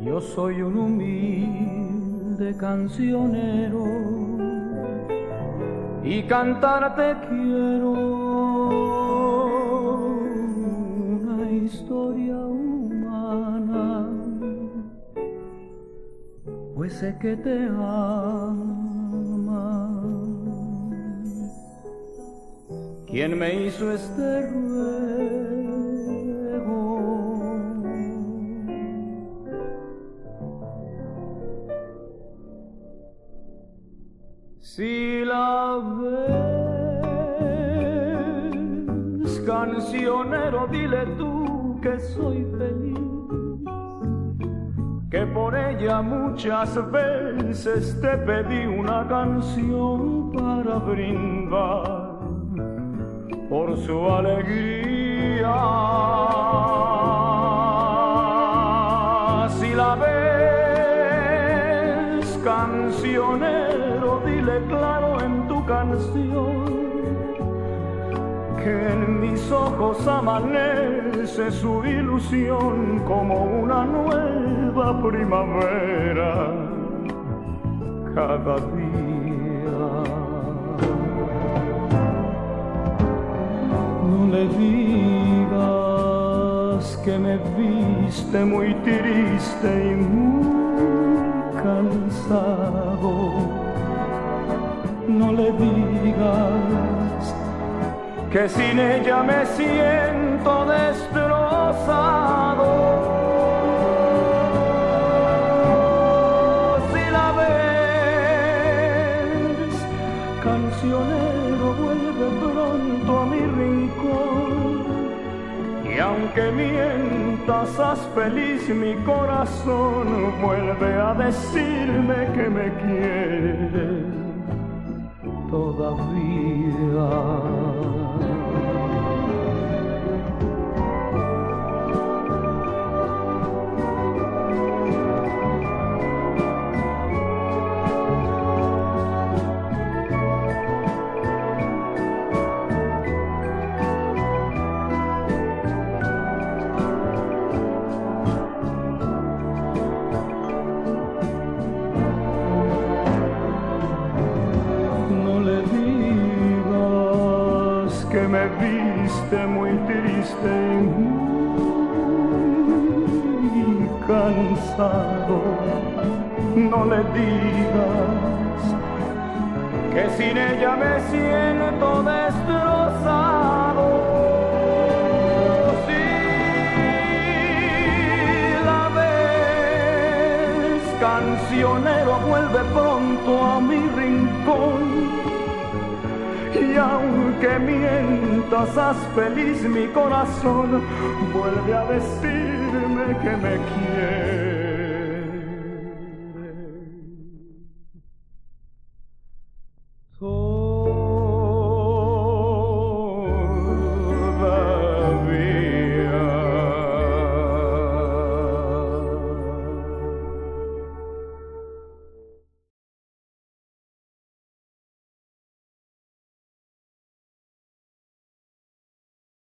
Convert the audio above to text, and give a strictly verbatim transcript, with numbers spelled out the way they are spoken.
Yo soy un humilde cancionero y cantarte quiero una historia humana, pues sé que te ama. ¿Quién me hizo este ruego? Si la ves, cancionero, dile tú que soy feliz, que por ella muchas veces te pedí una canción para brindar por su alegría. Si la ves, cancionero, dile claro en tu canción que en mis ojos amanece su ilusión como una nueva primavera cada día. No le digas que me viste muy triste y muy cansado. No le digas que sin ella me siento destrozado. Si la ves, cancionero, vuelve pronto a mi rincón, y aunque mientas, haz feliz mi corazón. Vuelve a decirme que me quieres todavía. Que me viste muy triste y cansado. No le digas que sin ella me siento destrozado. Si la ves, cancionero, vuelve pronto a mi rincón, y aunque mientas, haz feliz mi corazón. Vuelve a decirme que me quieres